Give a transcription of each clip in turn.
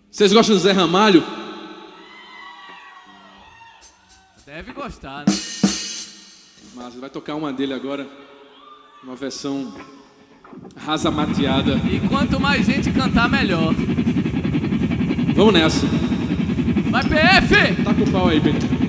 Vocês gostam do Zé Ramalho? Deve gostar, né? Mas vai tocar uma dele agora, uma versão rasamateada. E quanto mais gente cantar, melhor. Vamos nessa. Vai, PF! Tá com o pau aí, Pedro.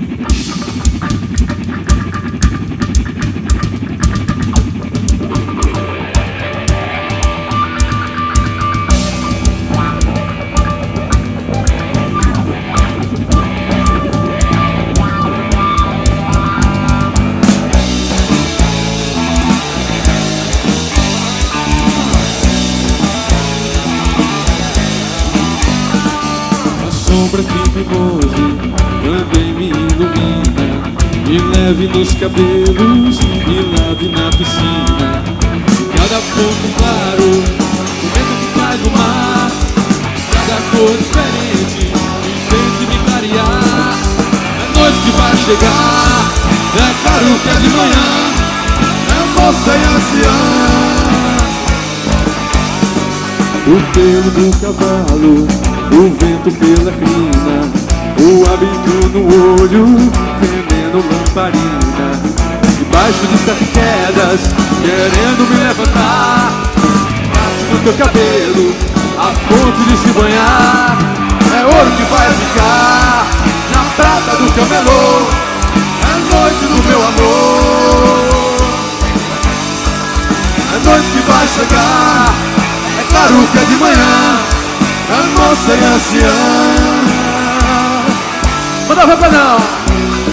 Sombra que me move, também me ilumina. Me leve nos cabelos, me lave na piscina. Cada ponto claro, o vento que cai do mar. Cada cor diferente, enfeite me clarear. É noite que vai chegar, é claro que é de manhã. É moça e anciã. O pelo do cavalo, o vento pela crina, o hábito no olho, veneno lamparina. Debaixo de sete quedas, querendo me levantar. Bate no teu cabelo, a ponto de se banhar. É ouro que vai ficar na prata do teu melô. É noite do meu amor. É noite que vai chegar, é claro que é de manhã. A moça e a anciã. Manda roupa não.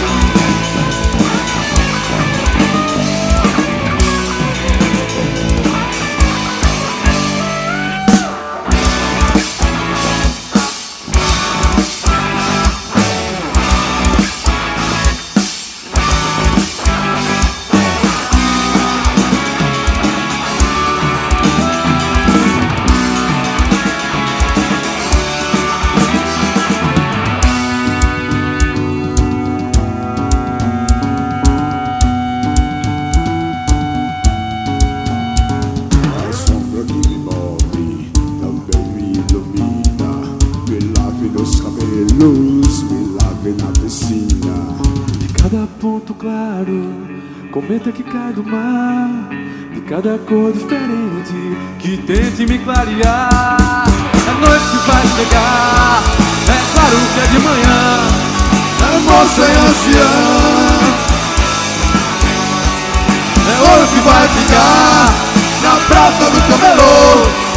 Me lave na piscina. De cada ponto claro, cometa que cai do mar. De cada cor diferente, que tente me clarear. É noite que vai chegar, é claro que é de manhã. É moça e anciã. É ouro que vai ficar na prata do teu melô.